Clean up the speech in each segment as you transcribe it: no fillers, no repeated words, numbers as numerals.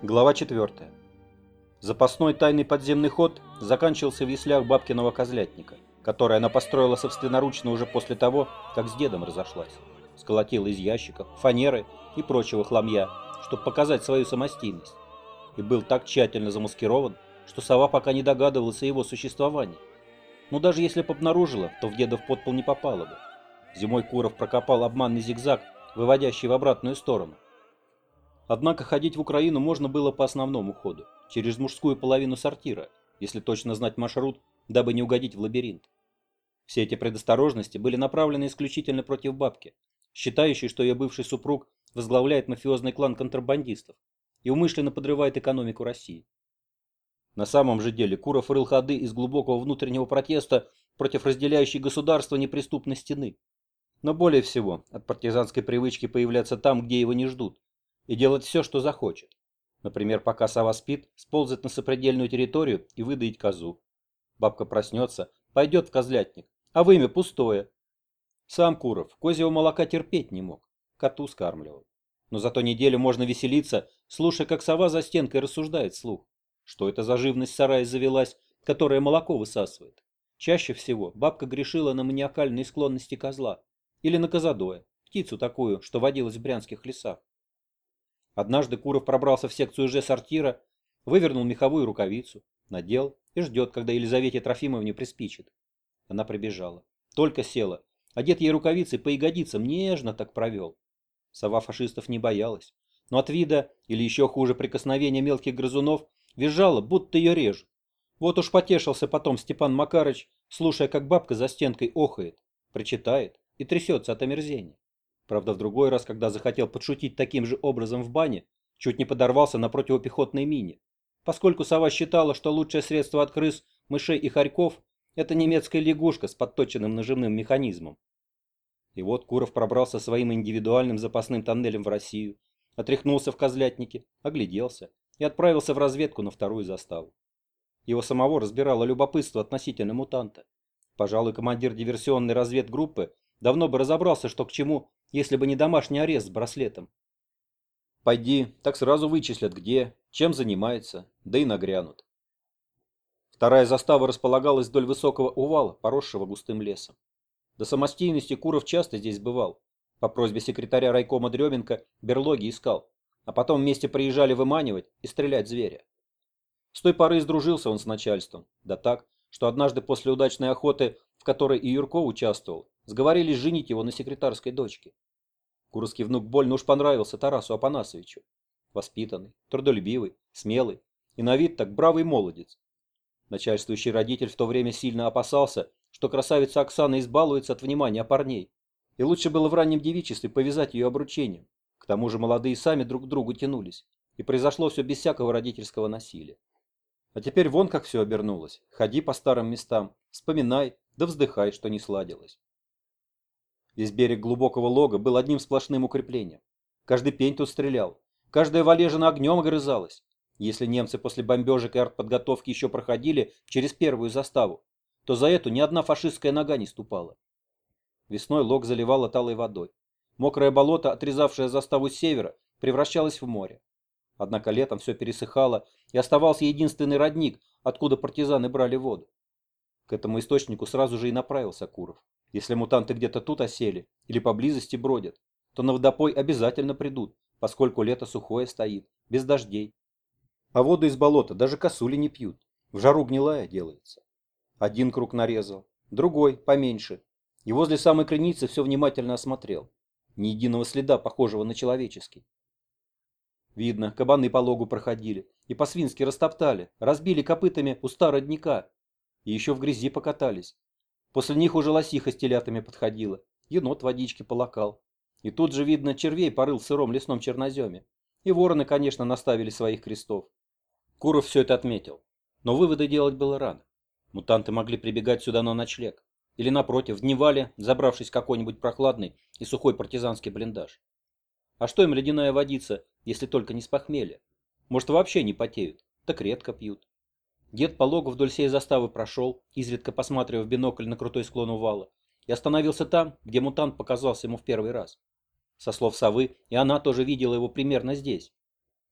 Глава 4. Запасной тайный подземный ход заканчивался в яслях бабкиного козлятника, который она построила собственноручно уже после того, как с дедом разошлась. Сколотила из ящиков, фанеры и прочего хламья, чтобы показать свою самостийность. И был так тщательно замаскирован, что сова пока не догадывалась о его существовании. Но даже если бы обнаружила, то в дедов подпол не попала бы. Зимой Куров прокопал обманный зигзаг, выводящий в обратную сторону. Однако ходить в Украину можно было по основному ходу, через мужскую половину сортира, если точно знать маршрут, дабы не угодить в лабиринт. Все эти предосторожности были направлены исключительно против бабки, считающей, что ее бывший супруг возглавляет мафиозный клан контрабандистов и умышленно подрывает экономику России. На самом же деле Куров рыл ходы из глубокого внутреннего протеста против разделяющей государство неприступной стены, но более всего от партизанской привычки появляться там, где его не ждут, и делать все, что захочет. Например, пока сова спит, сползать на сопредельную территорию и выдаить козу. Бабка проснется, пойдет в козлятник, а вымя пустое. Сам Куров козьего молока терпеть не мог, коту скармливал. Но зато неделю можно веселиться, слушая, как сова за стенкой рассуждает вслух. Что это за живность в сарае завелась, которая молоко высасывает? Чаще всего бабка грешила на маниакальные склонности козла или на козадоя, птицу такую, что водилась в брянских лесах. Однажды Куров пробрался в секцию Ж-сортира, вывернул меховую рукавицу, надел и ждет, когда Елизавете Трофимовне приспичит. Она прибежала. Только села, а дед ей рукавицей по ягодицам нежно так провел. Сова фашистов не боялась, но от вида, или еще хуже прикосновения мелких грызунов, визжала, будто ее режут. Вот уж потешился потом Степан Макарыч, слушая, как бабка за стенкой охает, причитает и трясется от омерзения. Правда, в другой раз, когда захотел подшутить таким же образом в бане, чуть не подорвался на противопехотной мине, поскольку сова считала, что лучшее средство от крыс, мышей и хорьков – это немецкая лягушка с подточенным нажимным механизмом. И вот Куров пробрался своим индивидуальным запасным тоннелем в Россию, отряхнулся в козлятнике, огляделся и отправился в разведку на вторую заставу. Его самого разбирало любопытство относительно мутанта. Пожалуй, командир диверсионной разведгруппы давно бы разобрался, что к чему, если бы не домашний арест с браслетом. Пойди, так сразу вычислят где, чем занимается, да и нагрянут. Вторая застава располагалась вдоль высокого увала, поросшего густым лесом. До самостийности Куров часто здесь бывал. По просьбе секретаря райкома Дременко берлоги искал, а потом вместе приезжали выманивать и стрелять зверя. С той поры сдружился он с начальством, да так, что однажды после удачной охоты, в которой и Юрков участвовал, сговорились женить его на секретарской дочке. Куровский внук больно уж понравился Тарасу Апанасовичу. Воспитанный, трудолюбивый, смелый и на вид так бравый молодец. Начальствующий родитель в то время сильно опасался, что красавица Оксана избалуется от внимания парней, и лучше было в раннем девичестве повязать ее обручением. К тому же молодые сами друг к другу тянулись, и произошло все без всякого родительского насилия. А теперь вон как все обернулось. Ходи по старым местам, вспоминай, да вздыхай, что не сладилось. Весь берег глубокого лога был одним сплошным укреплением. Каждый пень тут стрелял, каждая валежина огнем огрызалась. Если немцы после бомбежек и артподготовки еще проходили через первую заставу, то за эту ни одна фашистская нога не ступала. Весной лог заливало талой водой. Мокрое болото, отрезавшее заставу с севера, превращалось в море. Однако летом все пересыхало, и оставался единственный родник, откуда партизаны брали воду. К этому источнику сразу же и направился Куров. Если мутанты где-то тут осели или поблизости бродят, то на водопой обязательно придут, поскольку лето сухое стоит, без дождей. А воду из болота даже косули не пьют, в жару гнилая делается. Один круг нарезал, другой, поменьше, и возле самой крыницы все внимательно осмотрел. Ни единого следа, похожего на человеческий. Видно, кабаны по логу проходили и по-свински растоптали, разбили копытами уста родника и еще в грязи покатались. После них уже лосиха с телятами подходила, енот водички полакал. И тут же, видно, червей порыл в сыром лесном черноземе. И вороны, конечно, наставили своих крестов. Куров все это отметил, но выводы делать было рано. Мутанты могли прибегать сюда на ночлег. Или, напротив, дневали, забравшись в какой-нибудь прохладный и сухой партизанский блиндаж. А что им ледяная водица, если только не с похмелья? Может, вообще не потеют, так редко пьют. Дед по логу вдоль всей заставы прошел, изредка посматривая в бинокль на крутой склон увала, и остановился там, где мутант показался ему в первый раз. Со слов совы, и она тоже видела его примерно здесь.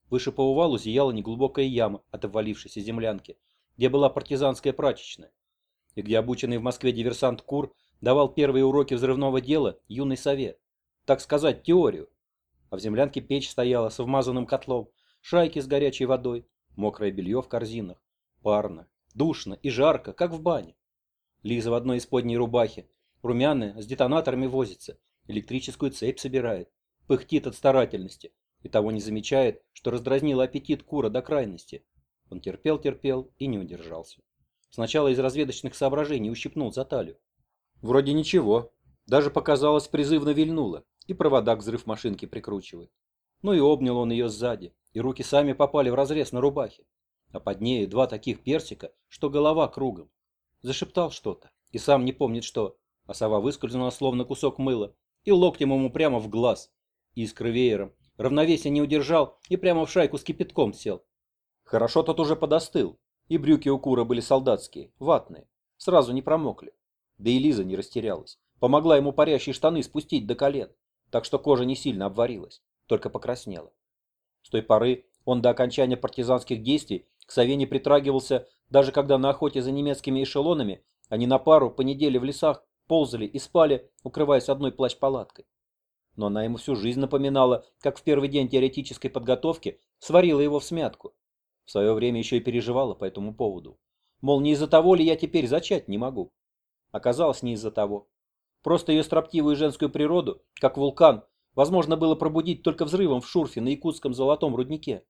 Выше по увалу зияла неглубокая яма от обвалившейся землянки, где была партизанская прачечная, и где обученный в Москве диверсант Кур давал первые уроки взрывного дела юной сове, так сказать, теорию. А в землянке печь стояла с вмазанным котлом, шайки с горячей водой, мокрое белье в корзинах, парно, душно и жарко, как в бане. Лиза в одной исподней рубахе, румяная, с детонаторами возится, электрическую цепь собирает, пыхтит от старательности и того не замечает, что раздразнила аппетит Кура до крайности. Он терпел и не удержался. Сначала из разведочных соображений ущипнул за талию. Вроде ничего, даже показалось, призывно вильнуло, и провода к взрыв машинки прикручивает. Ну и обнял он ее сзади, и руки сами попали в разрез на рубахе. А под нею два таких персика, что голова кругом. Зашептал что-то, и сам не помнит что, а сова выскользнула словно кусок мыла, и локтем ему прямо в глаз. Искры веером, равновесие не удержал и прямо в шайку с кипятком сел. Хорошо тот уже подостыл, и брюки у Кура были солдатские, ватные, сразу не промокли. Да и Лиза не растерялась, помогла ему парящие штаны спустить до колен, так что кожа не сильно обварилась, только покраснела. С той поры он до окончания партизанских действий к сове не притрагивался, даже когда на охоте за немецкими эшелонами они на пару по неделе в лесах ползали и спали, укрываясь одной плащ-палаткой. Но она ему всю жизнь напоминала, как в первый день теоретической подготовки сварила его всмятку. В свое время еще и переживала по этому поводу. Мол, не из-за того ли я теперь зачать не могу? Оказалось, не из-за того. Просто ее строптивую женскую природу, как вулкан, возможно было пробудить только взрывом в шурфе на якутском золотом руднике.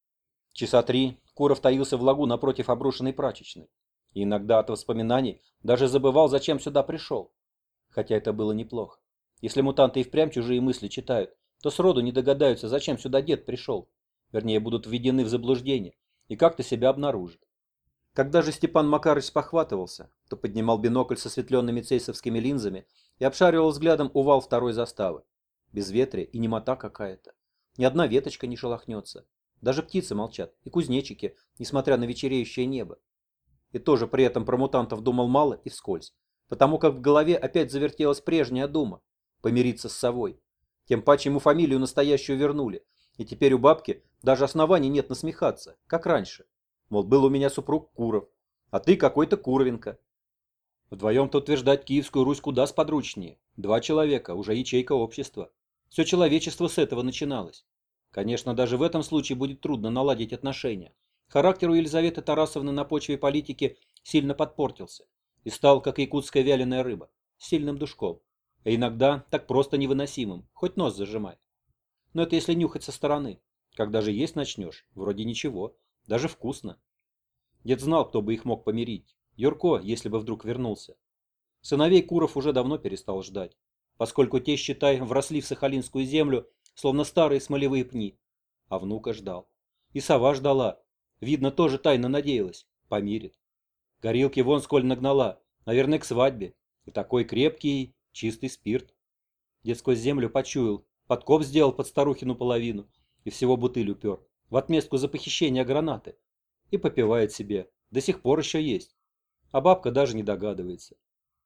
Часа 3 Куров таился в лагу напротив обрушенной прачечной. И иногда от воспоминаний даже забывал, зачем сюда пришел. Хотя это было неплохо. Если мутанты и впрямь чужие мысли читают, то сроду не догадаются, зачем сюда дед пришел. Вернее, будут введены в заблуждение и как-то себя обнаружат. Когда же Степан Макарыч спохватывался, то поднимал бинокль со осветленными цейсовскими линзами и обшаривал взглядом увал второй заставы. Безветрие и немота какая-то. Ни одна веточка не шелохнется. Даже птицы молчат, и кузнечики, несмотря на вечереющее небо. И тоже при этом про мутантов думал мало и вскользь, потому как в голове опять завертелась прежняя дума — помириться с совой. Тем паче ему фамилию настоящую вернули, и теперь у бабки даже оснований нет насмехаться, как раньше. Мол, был у меня супруг Куров, а ты какой-то Куровенко. Вдвоем-то утверждать Киевскую Русь куда сподручнее. Два человека, уже ячейка общества. Все человечество с этого начиналось. Конечно, даже в этом случае будет трудно наладить отношения. Характер у Елизаветы Тарасовны на почве политики сильно подпортился и стал, как якутская вяленая рыба, сильным душком, а иногда так просто невыносимым, хоть нос зажимай. Но это если нюхать со стороны. Когда же есть начнешь, вроде ничего, даже вкусно. Дед знал, кто бы их мог помирить. Юрко, если бы вдруг вернулся. Сыновей Куров уже давно перестал ждать, поскольку те, считай, вросли в сахалинскую землю, словно старые смолевые пни. А внука ждал. И сова ждала. Видно, тоже тайно надеялась. Помирит. Горилки вон сколь нагнала. Наверное, к свадьбе. И такой крепкий, чистый спирт. Дед сквозь землю почуял. Подкоп сделал под старухину половину. И всего бутыль упер. В отместку за похищение гранаты. И попивает себе. До сих пор еще есть. А бабка даже не догадывается.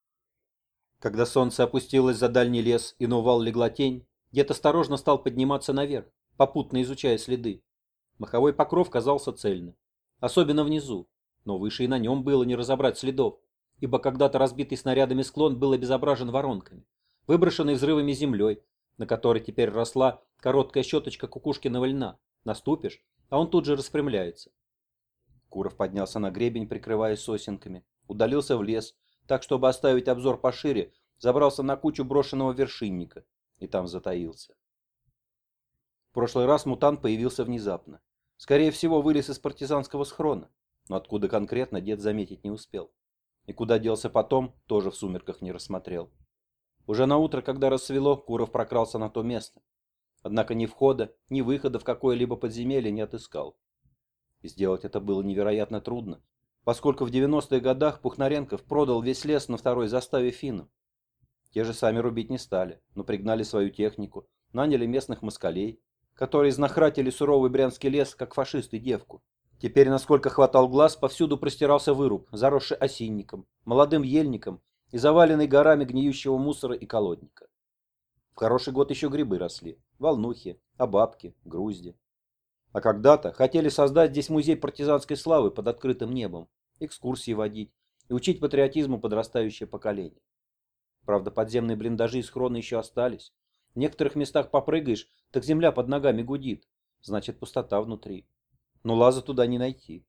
Когда солнце опустилось за дальний лес и на увал легла тень, дед осторожно стал подниматься наверх, попутно изучая следы. Маховой покров казался цельным. Особенно внизу. Но выше и на нем было не разобрать следов, ибо когда-то разбитый снарядами склон был обезображен воронками, выброшенной взрывами землей, на которой теперь росла короткая щеточка кукушкиного льна. Наступишь, а он тут же распрямляется. Куров поднялся на гребень, прикрываясь сосенками, удалился в лес, так, чтобы оставить обзор пошире, забрался на кучу брошенного вершинника и там затаился. В прошлый раз мутант появился внезапно. Скорее всего, вылез из партизанского схрона, но откуда конкретно дед заметить не успел. И куда делся потом, тоже в сумерках не рассмотрел. Уже на утро, когда рассвело, Куров прокрался на то место. Однако ни входа, ни выхода в какое-либо подземелье не отыскал. И сделать это было невероятно трудно, поскольку в 90-х годах Пухнаренков продал весь лес на второй заставе финнам. Те же сами рубить не стали, но пригнали свою технику, наняли местных москалей, которые изнахратили суровый брянский лес, как фашисты девку. Теперь, насколько хватал глаз, повсюду простирался выруб, заросший осинником, молодым ельником и заваленный горами гниющего мусора и колодника. В хороший год еще грибы росли, волнухи, обабки, грузди. А когда-то хотели создать здесь музей партизанской славы под открытым небом, экскурсии водить и учить патриотизму подрастающее поколение. Правда, подземные блиндажи и схроны еще остались. В некоторых местах попрыгаешь, так земля под ногами гудит. Значит, пустота внутри. Но лаза туда не найти.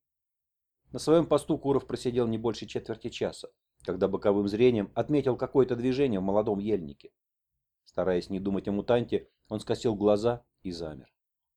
На своем посту Куров просидел не больше четверти часа, когда боковым зрением отметил какое-то движение в молодом ельнике. Стараясь не думать о мутанте, он скосил глаза и замер.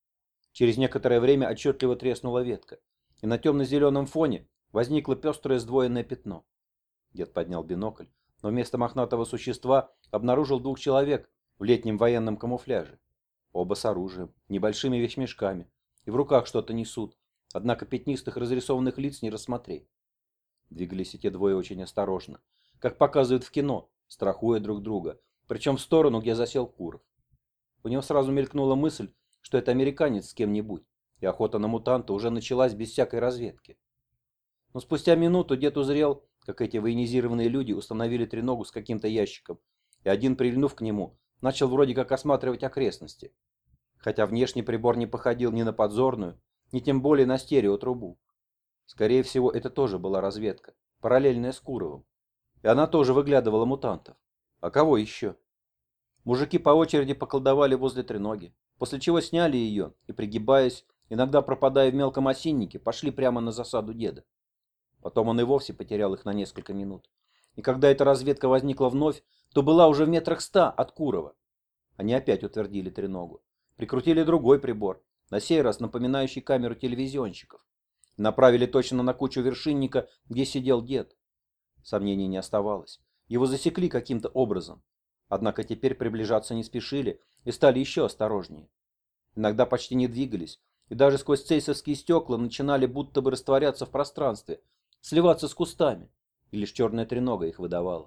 Через некоторое время отчетливо треснула ветка, и на темно-зеленом фоне возникло пестрое сдвоенное пятно. Дед поднял бинокль, но вместо мохнатого существа обнаружил двух человек в летнем военном камуфляже. Оба с оружием, небольшими вещмешками, и в руках что-то несут, однако пятнистых разрисованных лиц не рассмотреть. Двигались эти двое очень осторожно, как показывают в кино, страхуя друг друга, причем в сторону, где засел Куров. У него сразу мелькнула мысль, что это американец с кем-нибудь, и охота на мутанта уже началась без всякой разведки. Но спустя минуту дед узрел, как эти военизированные люди установили треногу с каким-то ящиком, и один, прильнув к нему, начал вроде как осматривать окрестности, хотя внешний прибор не походил ни на подзорную, ни тем более на стереотрубу. Скорее всего, это тоже была разведка, параллельная с Куровым, и она тоже выглядывала мутантов. А кого еще? Мужики по очереди поколдовали возле треноги, после чего сняли ее и, пригибаясь, иногда пропадая в мелком осиннике, пошли прямо на засаду деда. Потом он и вовсе потерял их на несколько минут. И когда эта разведка возникла вновь, то была уже в метрах 100 от Курова. Они опять утвердили треногу. Прикрутили другой прибор, на сей раз напоминающий камеру телевизионщиков. Направили точно на кучу вершинника, где сидел дед. Сомнений не оставалось. Его засекли каким-то образом. Однако теперь приближаться не спешили и стали еще осторожнее. Иногда почти не двигались, и даже сквозь цейсовские стекла начинали будто бы растворяться в пространстве, сливаться с кустами, и лишь черная тренога их выдавала.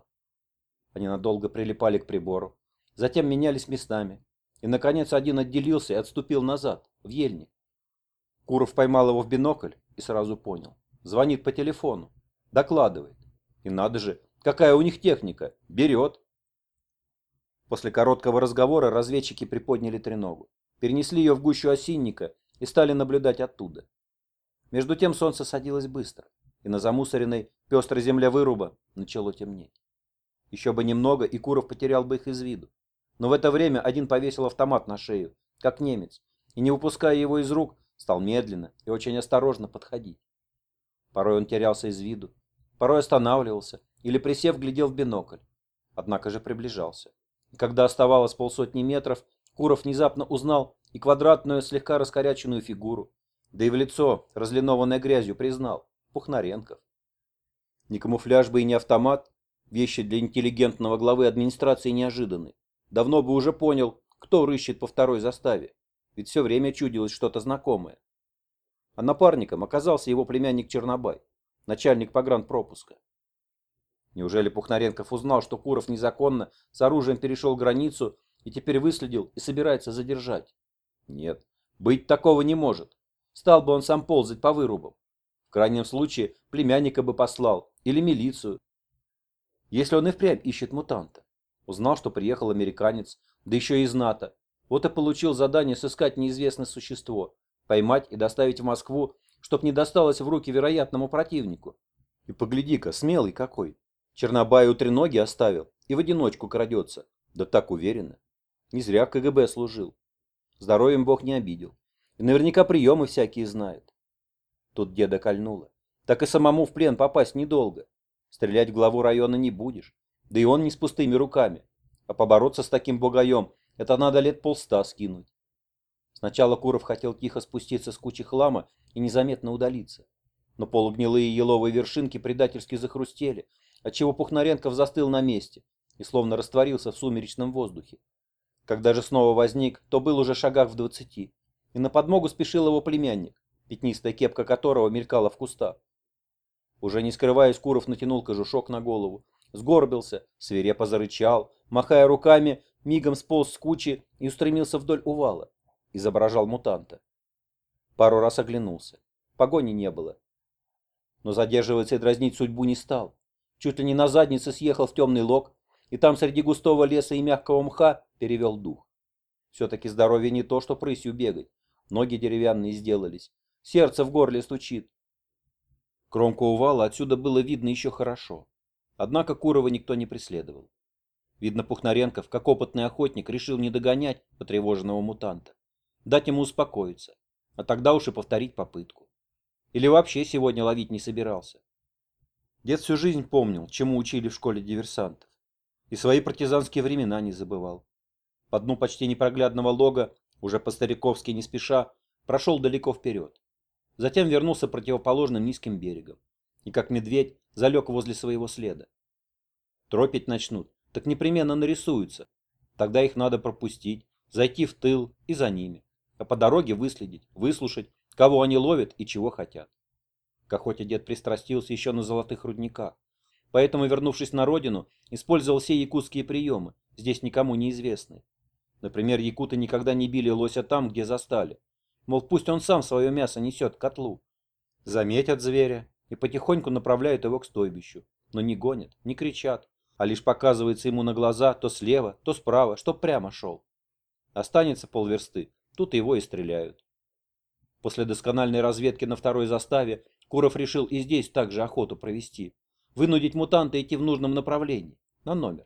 Они надолго прилипали к прибору, затем менялись местами, и, наконец, один отделился и отступил назад, в ельник. Куров поймал его в бинокль и сразу понял. Звонит по телефону, докладывает. И надо же, какая у них техника, берет. После короткого разговора разведчики приподняли треногу, перенесли ее в гущу осинника и стали наблюдать оттуда. Между тем солнце садилось быстро, и на замусоренной пестрой земле выруба начало темнеть. Еще бы немного, и Куров потерял бы их из виду. Но в это время один повесил автомат на шею, как немец, и, не выпуская его из рук, стал медленно и очень осторожно подходить. Порой он терялся из виду, порой останавливался или, присев, глядел в бинокль, однако же приближался. И когда оставалось полсотни метров, Куров внезапно узнал и квадратную, слегка раскоряченную фигуру, да и в лицо, разлинованное грязью, признал — Пухнаренков. Ни камуфляж бы и не автомат, вещи для интеллигентного главы администрации неожиданны. Давно бы уже понял, кто рыщет по второй заставе, ведь все время чудилось что-то знакомое. А напарником оказался его племянник Чернобай, начальник погранпропуска. Неужели Пухнаренков узнал, что Куров незаконно с оружием перешел границу и теперь выследил и собирается задержать? Нет, быть такого не может. Стал бы он сам ползать по вырубам. В крайнем случае племянника бы послал или милицию. Если он и впрямь ищет мутанта. Узнал, что приехал американец, да еще и из НАТО. Вот и получил задание сыскать неизвестное существо, поймать и доставить в Москву, чтоб не досталось в руки вероятному противнику. И погляди-ка, смелый какой. Чернобай у треноги оставил и в одиночку крадется. Да так уверенно. Не зря в КГБ служил. Здоровьем Бог не обидел. И наверняка приемы всякие знает. Тут деда кольнуло. Так и самому в плен попасть недолго. Стрелять в главу района не будешь. Да и он не с пустыми руками. А побороться с таким бугаем — это надо лет 100 скинуть. Сначала Куров хотел тихо спуститься с кучи хлама и незаметно удалиться. Но полугнилые еловые вершинки предательски захрустели, отчего Пухнаренков застыл на месте и словно растворился в сумеречном воздухе. Когда же снова возник, то был уже шагах в 20, и на подмогу спешил его племянник, пятнистая кепка которого мелькала в кустах. Уже не скрываясь, Куров натянул кожушок на голову, сгорбился, свирепо зарычал, махая руками, мигом сполз с кучи и устремился вдоль увала, изображал мутанта. Пару раз оглянулся, погони не было. Но задерживаться и дразнить судьбу не стал. Чуть ли не на заднице съехал в темный лог, и там среди густого леса и мягкого мха перевел дух. Все-таки здоровье не то, что рысью бегать. Ноги деревянные сделались, сердце в горле стучит. Кромку увала отсюда было видно еще хорошо. Однако Курова никто не преследовал. Видно, Пухнаренков, как опытный охотник, решил не догонять потревоженного мутанта, дать ему успокоиться, а тогда уж и повторить попытку. Или вообще сегодня ловить не собирался. Дед всю жизнь помнил, чему учили в школе диверсантов, и свои партизанские времена не забывал. По дну почти непроглядного лога, уже по-стариковски не спеша, прошел далеко вперед. Затем вернулся противоположным низким берегом и, как медведь, залег возле своего следа. Тропить начнут, так непременно нарисуются. Тогда их надо пропустить, зайти в тыл и за ними, а по дороге выследить, выслушать, кого они ловят и чего хотят. К охоте дед пристрастился еще на золотых рудниках, поэтому, вернувшись на родину, использовал все якутские приемы, здесь никому неизвестные. Например, якуты никогда не били лося там, где застали. Мол, пусть он сам свое мясо несет к котлу. Заметят зверя и потихоньку направляют его к стойбищу, но не гонят, не кричат, а лишь показывается ему на глаза то слева, то справа, чтоб прямо шел. Останется полверсты, тут его и стреляют. После доскональной разведки на второй заставе Куров решил и здесь также охоту провести, вынудить мутанта идти в нужном направлении, на номер.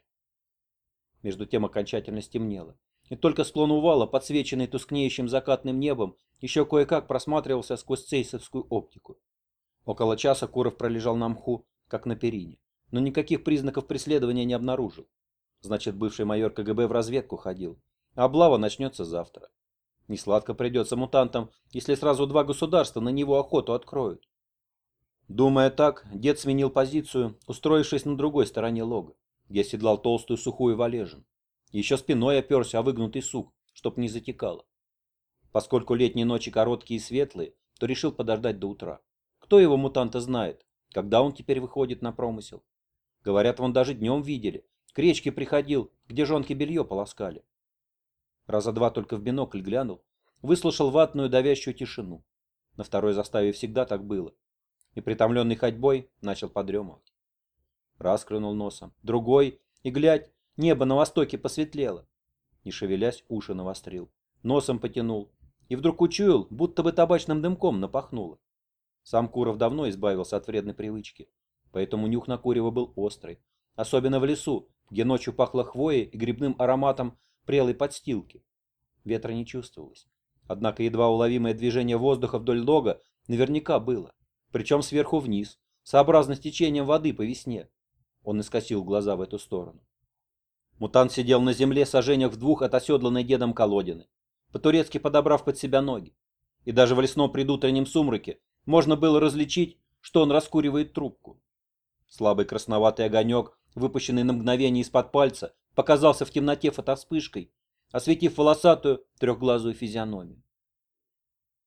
Между тем окончательно стемнело, и только склон увала, подсвеченный тускнеющим закатным небом, еще кое-как просматривался сквозь цейсовскую оптику. Около часа Куров пролежал на мху, как на перине, но никаких признаков преследования не обнаружил. Значит, бывший майор КГБ в разведку ходил, а облава начнется завтра. Несладко придется мутантам, если сразу два государства на него охоту откроют. Думая так, дед сменил позицию, устроившись на другой стороне лога, где оседлал толстую сухую валежину. Еще спиной оперся о выгнутый сук, чтоб не затекало. Поскольку летние ночи короткие и светлые, то решил подождать до утра. Кто его мутанта знает, когда он теперь выходит на промысел? Говорят, вон даже днем видели. К речке приходил, где жонки белье полоскали. Раза два только в бинокль глянул, выслушал ватную давящую тишину. На второй заставе всегда так было. И притомленный ходьбой начал подремывать. Раз клюнул носом, другой, и глядь, небо на востоке посветлело. Не шевелясь, уши навострил, носом потянул, и вдруг учуял, будто бы табачным дымком напахнуло. Сам Куров давно избавился от вредной привычки, поэтому нюх на курево был острый, особенно в лесу, где ночью пахло хвоей и грибным ароматом прелой подстилки. Ветра не чувствовалось, однако едва уловимое движение воздуха вдоль лога наверняка было, причем сверху вниз, сообразно с течением воды по весне. Он искосил глаза в эту сторону. Мутант сидел на земле саженях в двух от оседланной дедом колодины, по-турецки подобрав под себя ноги. И даже в лесном предутреннем сумраке можно было различить, что он раскуривает трубку. Слабый красноватый огонек, выпущенный на мгновение из-под пальца, показался в темноте фотовспышкой, осветив волосатую трехглазую физиономию.